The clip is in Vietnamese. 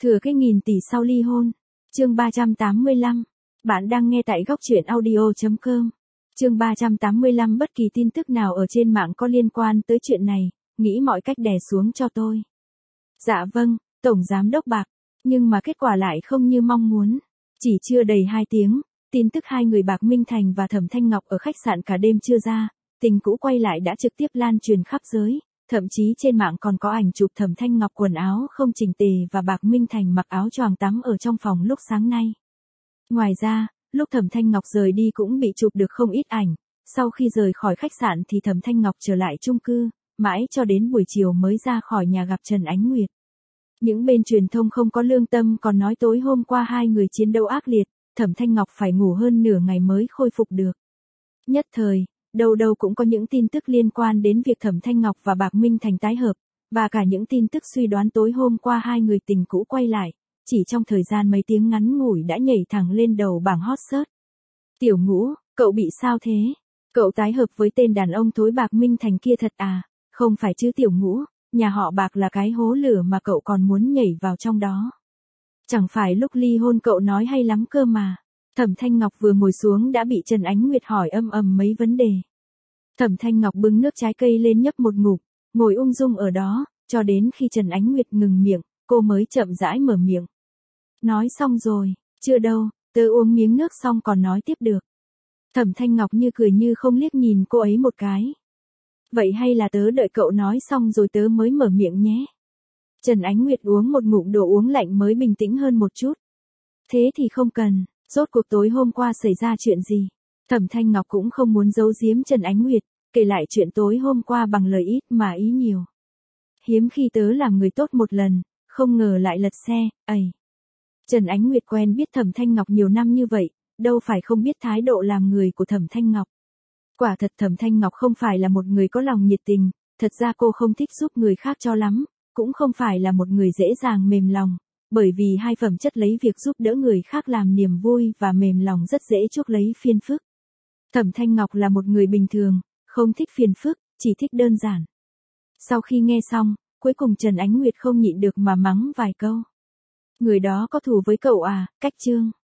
Thừa cái nghìn tỷ sau ly hôn. Chương 385. Bạn đang nghe tại góc truyện audio.com. Chương 385. Bất kỳ tin tức nào ở trên mạng có liên quan tới chuyện này, nghĩ mọi cách đè xuống cho tôi. Dạ vâng, Tổng Giám đốc Bạc. Nhưng mà kết quả lại không như mong muốn. Chỉ chưa đầy 2 tiếng, tin tức hai người Bạc Minh Thành và Thẩm Thanh Ngọc ở khách sạn cả đêm chưa ra, tình cũ quay lại đã trực tiếp lan truyền khắp giới. Thậm chí trên mạng còn có ảnh chụp Thẩm Thanh Ngọc quần áo không chỉnh tề và Bạc Minh Thành mặc áo choàng tắm ở trong phòng lúc sáng nay. Ngoài ra, lúc Thẩm Thanh Ngọc rời đi cũng bị chụp được không ít ảnh. Sau khi rời khỏi khách sạn thì Thẩm Thanh Ngọc trở lại chung cư, mãi cho đến buổi chiều mới ra khỏi nhà gặp Trần Ánh Nguyệt. Những bên truyền thông không có lương tâm còn nói tối hôm qua hai người chiến đấu ác liệt, Thẩm Thanh Ngọc phải ngủ hơn nửa ngày mới khôi phục được. Nhất thời, đâu đâu cũng có những tin tức liên quan đến việc Thẩm Thanh Ngọc và Bạc Minh Thành tái hợp, và cả những tin tức suy đoán tối hôm qua hai người tình cũ quay lại, chỉ trong thời gian mấy tiếng ngắn ngủi đã nhảy thẳng lên đầu bảng hot search. Tiểu Ngũ, cậu bị sao thế? Cậu tái hợp với tên đàn ông thối Bạc Minh Thành kia thật à? Không phải chứ Tiểu Ngũ, nhà họ Bạc là cái hố lửa mà cậu còn muốn nhảy vào trong đó. Chẳng phải lúc ly hôn cậu nói hay lắm cơ mà. Thẩm Thanh Ngọc vừa ngồi xuống đã bị Trần Ánh Nguyệt hỏi mấy vấn đề. Thẩm Thanh Ngọc bưng nước trái cây lên nhấp một ngụm, ngồi ung dung ở đó, cho đến khi Trần Ánh Nguyệt ngừng miệng, cô mới chậm rãi mở miệng. Nói xong rồi, chưa đâu, tớ uống miếng nước xong còn nói tiếp được. Thẩm Thanh Ngọc như cười như không liếc nhìn cô ấy một cái. Vậy hay là tớ đợi cậu nói xong rồi tớ mới mở miệng nhé. Trần Ánh Nguyệt uống một ngụm đồ uống lạnh mới bình tĩnh hơn một chút. Thế thì không cần, rốt cuộc tối hôm qua xảy ra chuyện gì? Thẩm Thanh Ngọc cũng không muốn giấu giếm Trần Ánh Nguyệt, kể lại chuyện tối hôm qua bằng lời ít mà ý nhiều. Hiếm khi tớ làm người tốt một lần, không ngờ lại lật xe, Trần Ánh Nguyệt quen biết Thẩm Thanh Ngọc nhiều năm như vậy, đâu phải không biết thái độ làm người của Thẩm Thanh Ngọc. Quả thật Thẩm Thanh Ngọc không phải là một người có lòng nhiệt tình, thật ra cô không thích giúp người khác cho lắm, cũng không phải là một người dễ dàng mềm lòng, bởi vì hai phẩm chất lấy việc giúp đỡ người khác làm niềm vui và mềm lòng rất dễ chuốc lấy phiền phức. Thẩm Thanh Ngọc là một người bình thường, không thích phiền phức, chỉ thích đơn giản. Sau khi nghe xong, cuối cùng Trần Ánh Nguyệt không nhịn được mà mắng vài câu. Người đó có thù với cậu à, Cách Trương.